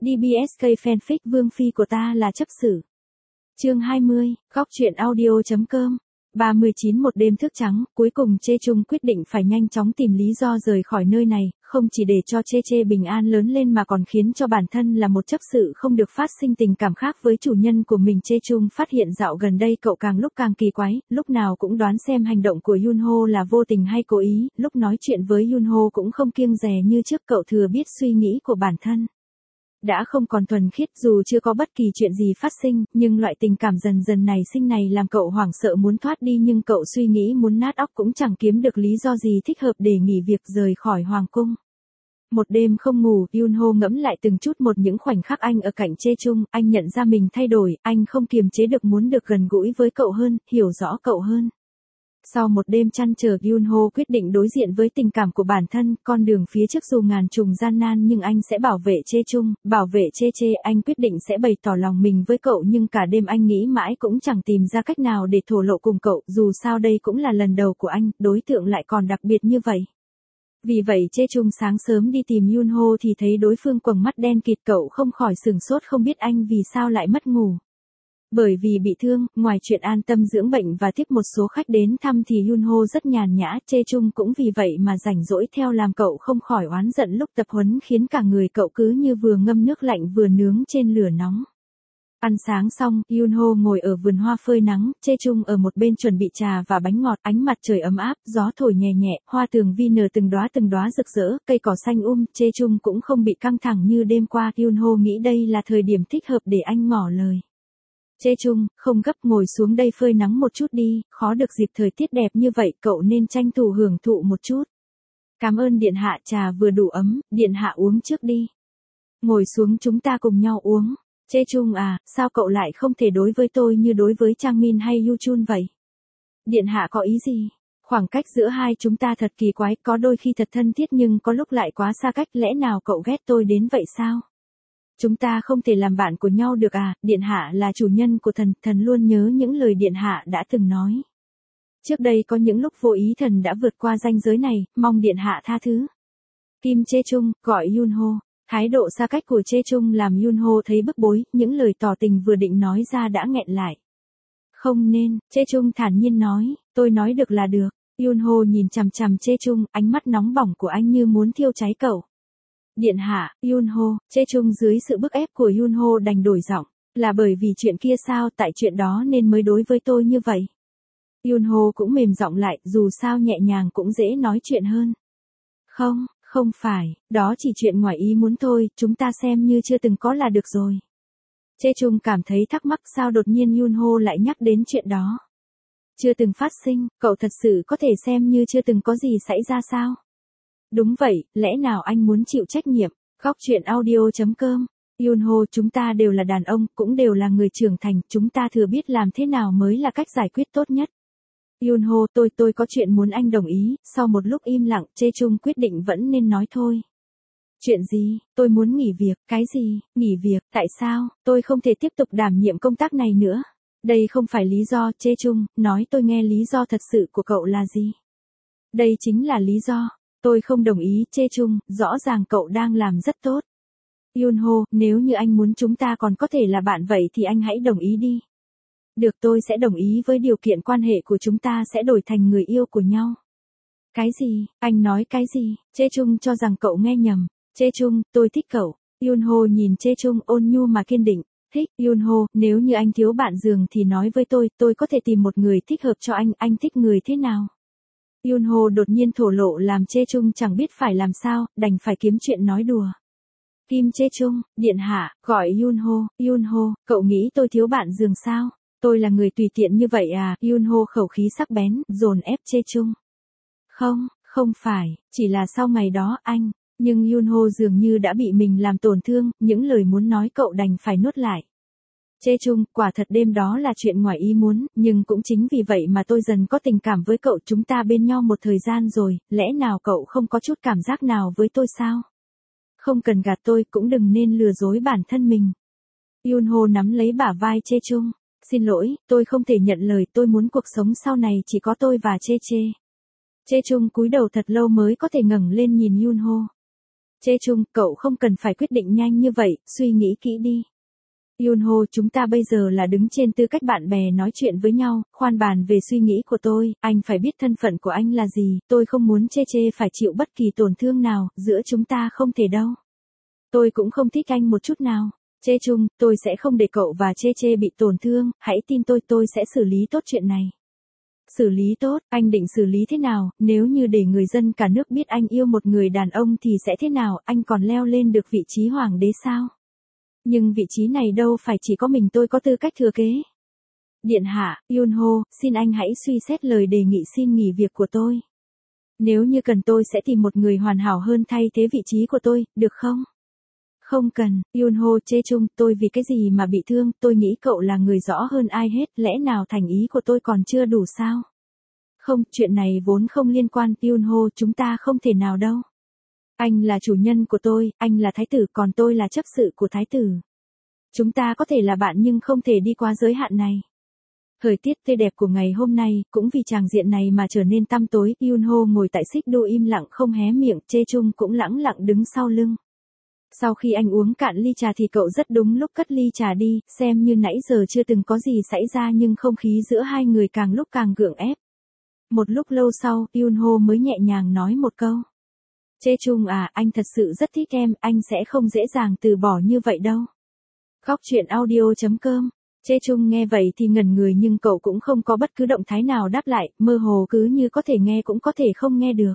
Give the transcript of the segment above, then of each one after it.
DBSK fanfic Vương Phi của ta là chấp xử. Chương 20, góc truyện audio.com. 39 một đêm thức trắng, cuối cùng Chê Trung quyết định phải nhanh chóng tìm lý do rời khỏi nơi này, không chỉ để cho Chê bình an lớn lên mà còn khiến cho bản thân là một chấp sự không được phát sinh tình cảm khác với chủ nhân của mình. Chê Trung phát hiện dạo gần đây cậu càng lúc càng kỳ quái, lúc nào cũng đoán xem hành động của Yunho là vô tình hay cố ý, lúc nói chuyện với Yunho cũng không kiêng dè như trước. Cậu thừa biết suy nghĩ của bản thân đã không còn thuần khiết, dù chưa có bất kỳ chuyện gì phát sinh, nhưng loại tình cảm dần dần nảy sinh này làm cậu hoảng sợ muốn thoát đi, nhưng cậu suy nghĩ muốn nát óc cũng chẳng kiếm được lý do gì thích hợp để nghỉ việc rời khỏi hoàng cung. Một đêm không ngủ, Yunho ngẫm lại từng chút một những khoảnh khắc anh ở cạnh Chê Trung, anh nhận ra mình thay đổi, anh không kiềm chế được muốn được gần gũi với cậu hơn, hiểu rõ cậu hơn. Sau một đêm trăn trở, Yunho quyết định đối diện với tình cảm của bản thân, con đường phía trước dù ngàn trùng gian nan nhưng anh sẽ bảo vệ Chê Trung, bảo vệ Chê. Anh quyết định sẽ bày tỏ lòng mình với cậu, nhưng cả đêm anh nghĩ mãi cũng chẳng tìm ra cách nào để thổ lộ cùng cậu, dù sao đây cũng là lần đầu của anh, đối tượng lại còn đặc biệt như vậy. Vì vậy Chê Trung sáng sớm đi tìm Yunho thì thấy đối phương quầng mắt đen kịt, cậu không khỏi sửng sốt không biết anh vì sao lại mất ngủ. Bởi vì bị thương, ngoài chuyện an tâm dưỡng bệnh và tiếp một số khách đến thăm thì Yunho rất nhàn nhã, Chê Trung cũng vì vậy mà rảnh rỗi theo làm, cậu không khỏi oán giận lúc tập huấn khiến cả người cậu cứ như vừa ngâm nước lạnh vừa nướng trên lửa nóng. Ăn sáng xong, Yunho ngồi ở vườn hoa phơi nắng, Chê Trung ở một bên chuẩn bị trà và bánh ngọt, ánh mặt trời ấm áp, gió thổi nhẹ nhẹ, hoa tường vi nở từng đóa rực rỡ, cây cỏ xanh Chê Trung cũng không bị căng thẳng như đêm qua. Yunho nghĩ đây là thời điểm thích hợp để anh ngỏ lời. Chê Trung, không gấp, ngồi xuống đây phơi nắng một chút đi, khó được dịp thời tiết đẹp như vậy, cậu nên tranh thủ hưởng thụ một chút. Cảm ơn điện hạ, trà vừa đủ ấm, điện hạ uống trước đi. Ngồi xuống chúng ta cùng nhau uống. Chê Trung à, sao cậu lại không thể đối với tôi như đối với Trang Min hay Yu Chun vậy? Điện hạ có ý gì? Khoảng cách giữa hai chúng ta thật kỳ quái, có đôi khi thật thân thiết nhưng có lúc lại quá xa cách, lẽ nào cậu ghét tôi đến vậy sao? Chúng ta không thể làm bạn của nhau được à? Điện hạ là chủ nhân của thần luôn nhớ những lời điện hạ đã từng nói. Trước đây có những lúc vô ý thần đã vượt qua ranh giới này, mong điện hạ tha thứ. Kim Chê Trung, gọi Yunho. Thái độ xa cách của Chê Trung làm Yunho thấy bức bối, những lời tỏ tình vừa định nói ra đã nghẹn lại. Không nên, Chê Trung thản nhiên nói, tôi nói được là được. Yunho nhìn chằm chằm Chê Trung, ánh mắt nóng bỏng của anh như muốn thiêu cháy cậu. Điện hạ, Yunho, Chê Trung dưới sự bức ép của Yunho đành đổi giọng, là bởi vì chuyện kia sao, tại chuyện đó nên mới đối với tôi như vậy. Yunho cũng mềm giọng lại, dù sao nhẹ nhàng cũng dễ nói chuyện hơn. Không phải, đó chỉ chuyện ngoài ý muốn thôi, chúng ta xem như chưa từng có là được rồi. Chê Trung cảm thấy thắc mắc sao đột nhiên Yunho lại nhắc đến chuyện đó. Chưa từng phát sinh, cậu thật sự có thể xem như chưa từng có gì xảy ra sao? Đúng vậy, lẽ nào anh muốn chịu trách nhiệm? Góc truyện audio.com. Yunho, chúng ta đều là đàn ông, cũng đều là người trưởng thành, chúng ta thừa biết làm thế nào mới là cách giải quyết tốt nhất. Yunho, tôi có chuyện muốn anh đồng ý. Sau một lúc im lặng, Chê Trung quyết định vẫn nên nói thôi. Chuyện gì? Tôi muốn nghỉ việc. Cái gì? Nghỉ việc? Tại sao? Tôi không thể tiếp tục đảm nhiệm công tác này nữa. Đây không phải lý do. Chê Trung, nói tôi nghe lý do thật sự của cậu là gì? Đây chính là lý do. Tôi không đồng ý. Chê Trung, rõ ràng cậu đang làm rất tốt. Yunho, nếu như anh muốn chúng ta còn có thể là bạn vậy thì anh hãy đồng ý đi. Được, tôi sẽ đồng ý với điều kiện quan hệ của chúng ta sẽ đổi thành người yêu của nhau. Cái gì? Anh nói cái gì? Chê Trung cho rằng cậu nghe nhầm. Chê Trung, tôi thích cậu. Yunho nhìn Chê Trung ôn nhu mà kiên định. Thích. Yunho, nếu như anh thiếu bạn giường thì nói với tôi có thể tìm một người thích hợp cho anh thích người thế nào? Yunho đột nhiên thổ lộ làm Chê Trung chẳng biết phải làm sao, đành phải kiếm chuyện nói đùa. Kim Chê Trung, điện hạ, gọi Yunho, cậu nghĩ tôi thiếu bạn giường sao? Tôi là người tùy tiện như vậy à? Yunho khẩu khí sắc bén, dồn ép Chê Trung. Không phải, chỉ là sau ngày đó anh, nhưng Yunho dường như đã bị mình làm tổn thương, những lời muốn nói cậu đành phải nuốt lại. Chê Trung, quả thật đêm đó là chuyện ngoài ý muốn, nhưng cũng chính vì vậy mà tôi dần có tình cảm với cậu, chúng ta bên nhau một thời gian rồi, lẽ nào cậu không có chút cảm giác nào với tôi sao? Không cần gạt tôi, cũng đừng nên lừa dối bản thân mình. Yunho nắm lấy bả vai Chê Trung. Xin lỗi, tôi không thể nhận lời, tôi muốn cuộc sống sau này chỉ có tôi và Chê. Chê Trung cúi đầu thật lâu mới có thể ngẩng lên nhìn Yunho. Chê Chung, cậu không cần phải quyết định nhanh như vậy, suy nghĩ kỹ đi. Yunho, chúng ta bây giờ là đứng trên tư cách bạn bè nói chuyện với nhau, khoan bàn về suy nghĩ của tôi, anh phải biết thân phận của anh là gì, tôi không muốn Chê Chê phải chịu bất kỳ tổn thương nào, giữa chúng ta không thể đâu. Tôi cũng không thích anh một chút nào. Chê Chung, tôi sẽ không để cậu và Chê Chê bị tổn thương, hãy tin tôi sẽ xử lý tốt chuyện này. Xử lý tốt, anh định xử lý thế nào, nếu như để người dân cả nước biết anh yêu một người đàn ông thì sẽ thế nào, anh còn leo lên được vị trí hoàng đế sao? Nhưng vị trí này đâu phải chỉ có mình tôi có tư cách thừa kế. Điện hạ, Yunho, xin anh hãy suy xét lời đề nghị xin nghỉ việc của tôi. Nếu như cần tôi sẽ tìm một người hoàn hảo hơn thay thế vị trí của tôi, được không? Không cần, Yunho, Chê Chung, tôi vì cái gì mà bị thương, tôi nghĩ cậu là người rõ hơn ai hết, lẽ nào thành ý của tôi còn chưa đủ sao? Không, chuyện này vốn không liên quan, Yunho, chúng ta không thể nào đâu. Anh là chủ nhân của tôi, anh là thái tử, còn tôi là chấp sự của thái tử. Chúng ta có thể là bạn nhưng không thể đi qua giới hạn này. Thời tiết tươi đẹp của ngày hôm nay, cũng vì tràng diện này mà trở nên tăm tối, Yunho ngồi tại xích đu im lặng không hé miệng, Chê Chung cũng lẳng lặng đứng sau lưng. Sau khi anh uống cạn ly trà thì cậu rất đúng lúc cất ly trà đi, xem như nãy giờ chưa từng có gì xảy ra nhưng không khí giữa hai người càng lúc càng gượng ép. Một lúc lâu sau, Yunho mới nhẹ nhàng nói một câu. Chê Chung à, anh thật sự rất thích em, anh sẽ không dễ dàng từ bỏ như vậy đâu. Góc chuyện audio.com. Chê Chung nghe vậy thì ngẩn người nhưng cậu cũng không có bất cứ động thái nào đáp lại, mơ hồ cứ như có thể nghe cũng có thể không nghe được.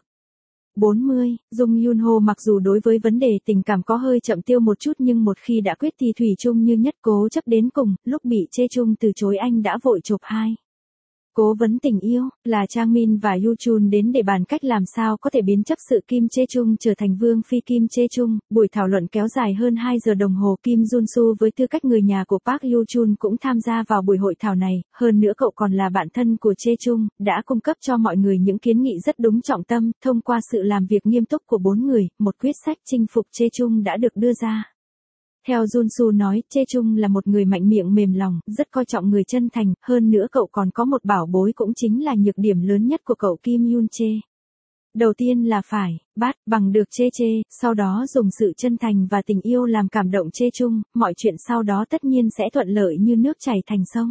40, Dung Yunho mặc dù đối với vấn đề tình cảm có hơi chậm tiêu một chút nhưng một khi đã quyết thì thủy chung như nhất cố chấp đến cùng, lúc bị Chê Chung từ chối anh đã vội chộp hai. Cố vấn tình yêu, là Chang Min và Yu Chun đến để bàn cách làm sao có thể biến chấp sự Kim Chê Chung trở thành vương phi Kim Chê Chung. Buổi thảo luận kéo dài hơn 2 giờ đồng hồ. Kim Jun Soo với tư cách người nhà của Park Yu Chun cũng tham gia vào buổi hội thảo này, hơn nữa cậu còn là bạn thân của Chê Chung, đã cung cấp cho mọi người những kiến nghị rất đúng trọng tâm. Thông qua sự làm việc nghiêm túc của 4 người, một quyết sách chinh phục Chê Chung đã được đưa ra. Theo Jun Soo nói, Chê Chung là một người mạnh miệng mềm lòng, rất coi trọng người chân thành, hơn nữa cậu còn có một bảo bối cũng chính là nhược điểm lớn nhất của cậu Kim Yoon Chê. Đầu tiên là phải bắt bằng được Chê Chê, sau đó dùng sự chân thành và tình yêu làm cảm động Chê Chung, mọi chuyện sau đó tất nhiên sẽ thuận lợi như nước chảy thành sông.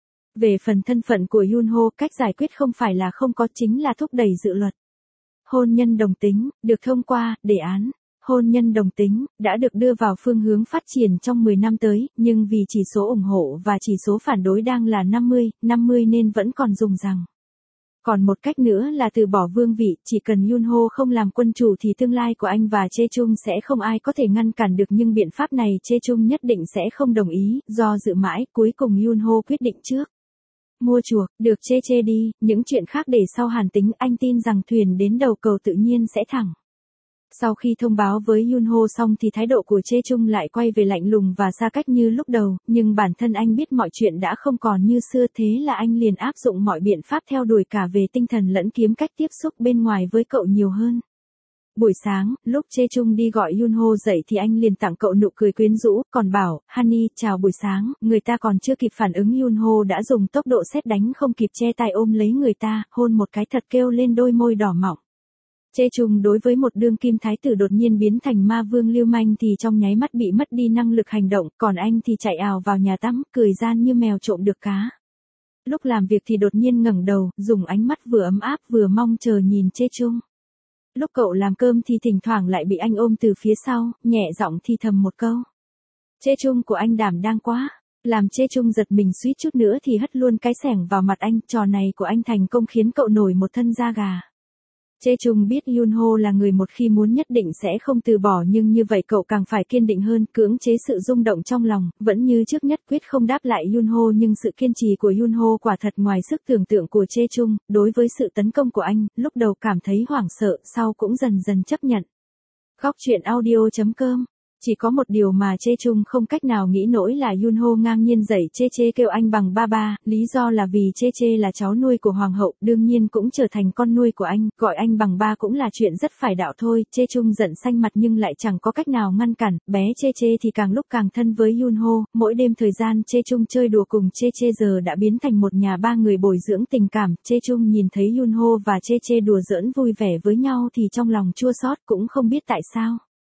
Về phần thân phận của Yunho, cách giải quyết không phải là không có, chính là thúc đẩy dự luật. Hôn nhân đồng tính, được thông qua, đề án. Hôn nhân đồng tính, đã được đưa vào phương hướng phát triển trong 10 năm tới, nhưng vì chỉ số ủng hộ và chỉ số phản đối đang là 50-50 nên vẫn còn dùng rằng. Còn một cách nữa là từ bỏ vương vị, chỉ cần Yunho không làm quân chủ thì tương lai của anh và Chê Chung sẽ không ai có thể ngăn cản được nhưng biện pháp này Chê Chung nhất định sẽ không đồng ý, do dự mãi, cuối cùng Yunho quyết định trước. Mua chuộc, được Chê Chê đi, những chuyện khác để sau hàn tính, anh tin rằng thuyền đến đầu cầu tự nhiên sẽ thẳng. Sau khi thông báo với Yunho xong thì thái độ của Chê Chung lại quay về lạnh lùng và xa cách như lúc đầu, nhưng bản thân anh biết mọi chuyện đã không còn như xưa thế là anh liền áp dụng mọi biện pháp theo đuổi cả về tinh thần lẫn kiếm cách tiếp xúc bên ngoài với cậu nhiều hơn. Buổi sáng, lúc Chê Chung đi gọi Yunho dậy thì anh liền tặng cậu nụ cười quyến rũ, còn bảo, Honey, chào buổi sáng, người ta còn chưa kịp phản ứng Yunho đã dùng tốc độ sét đánh không kịp che tay ôm lấy người ta, hôn một cái thật kêu lên đôi môi đỏ mọng. Chê Chung đối với một đương kim thái tử đột nhiên biến thành ma vương lưu manh thì trong nháy mắt bị mất đi năng lực hành động, còn anh thì chạy ào vào nhà tắm, cười gian như mèo trộm được cá. Lúc làm việc thì đột nhiên ngẩng đầu, dùng ánh mắt vừa ấm áp vừa mong chờ nhìn Chê Chung. Lúc cậu làm cơm thì thỉnh thoảng lại bị anh ôm từ phía sau, nhẹ giọng thì thầm một câu. Chê Chung của anh đảm đang quá. Làm Chê Chung giật mình suýt chút nữa thì hất luôn cái xẻng vào mặt anh, trò này của anh thành công khiến cậu nổi một thân da gà. Chê Chung biết Yunho là người một khi muốn nhất định sẽ không từ bỏ nhưng như vậy cậu càng phải kiên định hơn, cưỡng chế sự rung động trong lòng, vẫn như trước nhất quyết không đáp lại Yunho nhưng sự kiên trì của Yunho quả thật ngoài sức tưởng tượng của Chê Chung, đối với sự tấn công của anh, lúc đầu cảm thấy hoảng sợ, sau cũng dần dần chấp nhận. Góc chuyện audio.com. Chỉ có một điều mà Chê Chung không cách nào nghĩ nổi là Yunho ngang nhiên dạy Chê Chê kêu anh bằng ba ba, lý do là vì Chê Chê là cháu nuôi của hoàng hậu, đương nhiên cũng trở thành con nuôi của anh, gọi anh bằng ba cũng là chuyện rất phải đạo thôi. Chê Chung giận xanh mặt nhưng lại chẳng có cách nào ngăn cản, bé Chê Chê thì càng lúc càng thân với Yunho, mỗi đêm thời gian Chê Chung chơi đùa cùng Chê Chê giờ đã biến thành một nhà ba người bồi dưỡng tình cảm. Chê Chung nhìn thấy Yunho và Chê Chê đùa giỡn vui vẻ với nhau thì trong lòng chua xót cũng không biết tại sao.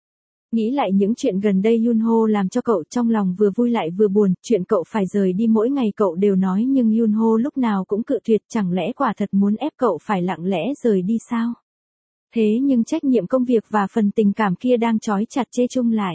Nghĩ lại những chuyện gần đây Yunho làm cho cậu trong lòng vừa vui lại vừa buồn, chuyện cậu phải rời đi mỗi ngày cậu đều nói nhưng Yunho lúc nào cũng cự tuyệt, chẳng lẽ quả thật muốn ép cậu phải lặng lẽ rời đi sao? Thế nhưng trách nhiệm công việc và phần tình cảm kia đang trói chặt Chae Chung lại.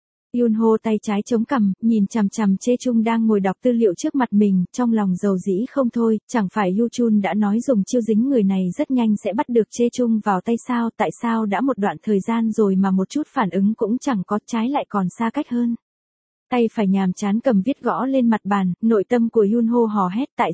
Yunho tay trái chống cằm, nhìn chằm chằm Chae Chung đang ngồi đọc tư liệu trước mặt mình, trong lòng dầu dĩ không thôi, chẳng phải Yu Chun đã nói dùng chiêu dính người này rất nhanh sẽ bắt được Chae Chung vào tay sao, tại sao đã một đoạn thời gian rồi mà một chút phản ứng cũng chẳng có, trái lại còn xa cách hơn. Tay phải nhàm chán cầm viết gõ lên mặt bàn, nội tâm của Yunho hò hét tại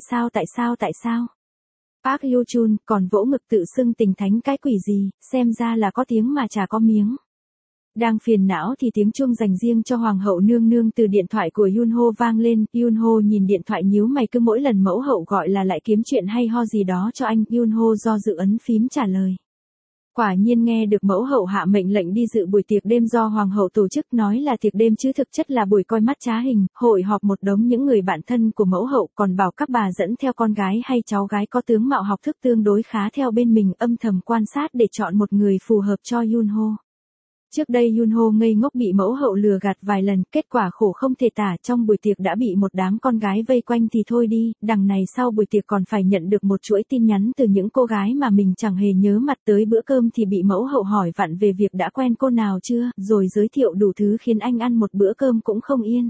sao? Park Yu Chun còn vỗ ngực tự xưng tình thánh cái quỷ gì, xem ra là có tiếng mà chả có miếng. Đang phiền não thì tiếng chuông dành riêng cho hoàng hậu nương nương từ điện thoại của Yunho vang lên, Yunho nhìn điện thoại nhíu mày, cứ mỗi lần mẫu hậu gọi là lại kiếm chuyện hay ho gì đó cho anh, Yunho do dự ấn phím trả lời. Quả nhiên nghe được mẫu hậu hạ mệnh lệnh đi dự buổi tiệc đêm do hoàng hậu tổ chức, nói là tiệc đêm chứ thực chất là buổi coi mắt trá hình, hội họp một đống những người bạn thân của mẫu hậu, còn bảo các bà dẫn theo con gái hay cháu gái có tướng mạo học thức tương đối khá theo bên mình, âm thầm quan sát để chọn một người phù hợp cho Yunho. Trước đây Yunho ngây ngốc bị mẫu hậu lừa gạt vài lần, kết quả khổ không thể tả, trong buổi tiệc đã bị một đám con gái vây quanh thì thôi đi, đằng này sau buổi tiệc còn phải nhận được một chuỗi tin nhắn từ những cô gái mà mình chẳng hề nhớ mặt, tới bữa cơm thì bị mẫu hậu hỏi vặn về việc đã quen cô nào chưa, rồi giới thiệu đủ thứ khiến anh ăn một bữa cơm cũng không yên.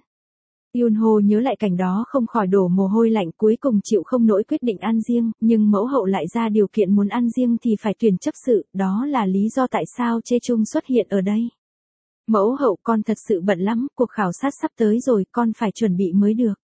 Yunho nhớ lại cảnh đó không khỏi đổ mồ hôi lạnh, cuối cùng chịu không nổi quyết định ăn riêng, nhưng mẫu hậu lại ra điều kiện muốn ăn riêng thì phải tuyển chấp sự, đó là lý do tại sao Chae Chung xuất hiện ở đây. Mẫu hậu, con thật sự bận lắm, cuộc khảo sát sắp tới rồi, con phải chuẩn bị mới được.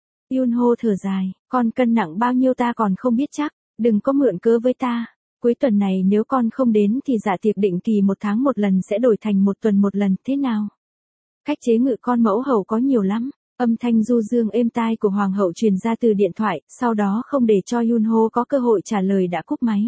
Yunho thở dài, con cân nặng bao nhiêu ta còn không biết chắc, đừng có mượn cớ với ta. Cuối tuần này nếu con không đến thì dạ tiệc định kỳ 1 tháng 1 lần sẽ đổi thành 1 tuần 1 lần, thế nào? Cách chế ngự con mẫu hậu có nhiều lắm. Âm thanh du dương êm tai của hoàng hậu truyền ra từ điện thoại, sau đó không để cho Yunho có cơ hội trả lời đã cúp máy.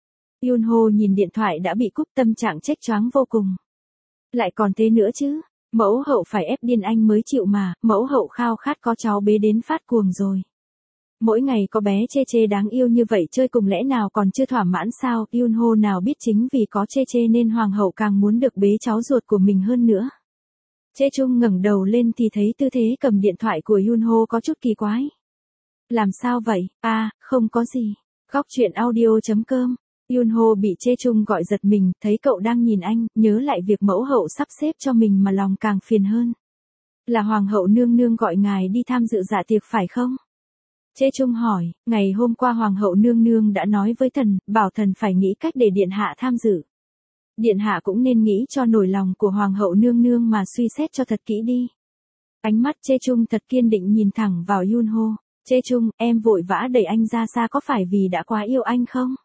Yunho nhìn điện thoại đã bị cúp, tâm trạng chếch choáng vô cùng. Lại còn thế nữa chứ, mẫu hậu phải ép điên anh mới chịu mà, mẫu hậu khao khát có cháu bế đến phát cuồng rồi. Mỗi ngày có bé Chê Chê đáng yêu như vậy chơi cùng lẽ nào còn chưa thỏa mãn sao, Yunho nào biết chính vì có Chê Chê nên hoàng hậu càng muốn được bế cháu ruột của mình hơn nữa. Chae Chung ngẩng đầu lên thì thấy tư thế cầm điện thoại của Yunho có chút kỳ quái. Làm sao vậy? À, không có gì. Góc truyện audio.com. Yunho bị Chae Chung gọi giật mình, thấy cậu đang nhìn anh, nhớ lại việc mẫu hậu sắp xếp cho mình mà lòng càng phiền hơn. Là hoàng hậu nương nương gọi ngài đi tham dự dạ tiệc phải không? Chae Chung hỏi, ngày hôm qua hoàng hậu nương nương đã nói với thần, bảo thần phải nghĩ cách để điện hạ tham dự. Điện hạ cũng nên nghĩ cho nổi lòng của hoàng hậu nương nương mà suy xét cho thật kỹ đi. Ánh mắt Chae Chung thật kiên định nhìn thẳng vào Yunho. Chae Chung, em vội vã đẩy anh ra xa có phải vì đã quá yêu anh không?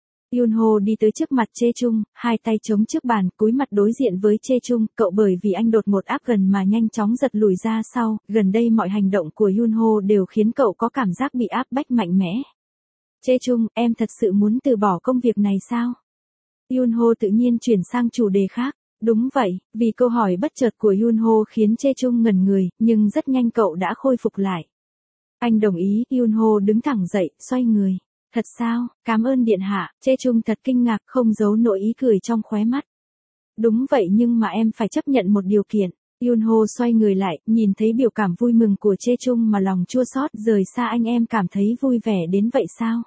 Yunho đi tới trước mặt Chae Chung, hai tay chống trước bàn, cúi mặt đối diện với Chae Chung, cậu bởi vì anh đột ngột áp gần mà nhanh chóng giật lùi ra sau, gần đây mọi hành động của Yunho đều khiến cậu có cảm giác bị áp bách mạnh mẽ. Chae Chung, em thật sự muốn từ bỏ công việc này sao? Yunho tự nhiên chuyển sang chủ đề khác. Đúng vậy, vì câu hỏi bất chợt của Yunho khiến Chae Chung ngẩn người, nhưng rất nhanh cậu đã khôi phục lại. Anh đồng ý, Yunho đứng thẳng dậy, xoay người. Thật sao, cảm ơn điện hạ, Chae Chung thật kinh ngạc, không giấu nổi ý cười trong khóe mắt. Đúng vậy nhưng mà em phải chấp nhận một điều kiện. Yunho xoay người lại, nhìn thấy biểu cảm vui mừng của Chae Chung mà lòng chua xót, rời xa anh em cảm thấy vui vẻ đến vậy sao?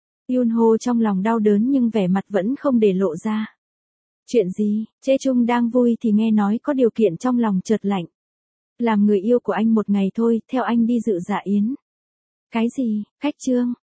Yunho trong lòng đau đớn nhưng vẻ mặt vẫn không để lộ ra. Chuyện gì? Chae Chung đang vui thì nghe nói có điều kiện trong lòng chợt lạnh. Làm người yêu của anh một ngày thôi, theo anh đi dự dạ yến. Cái gì? Khách trương?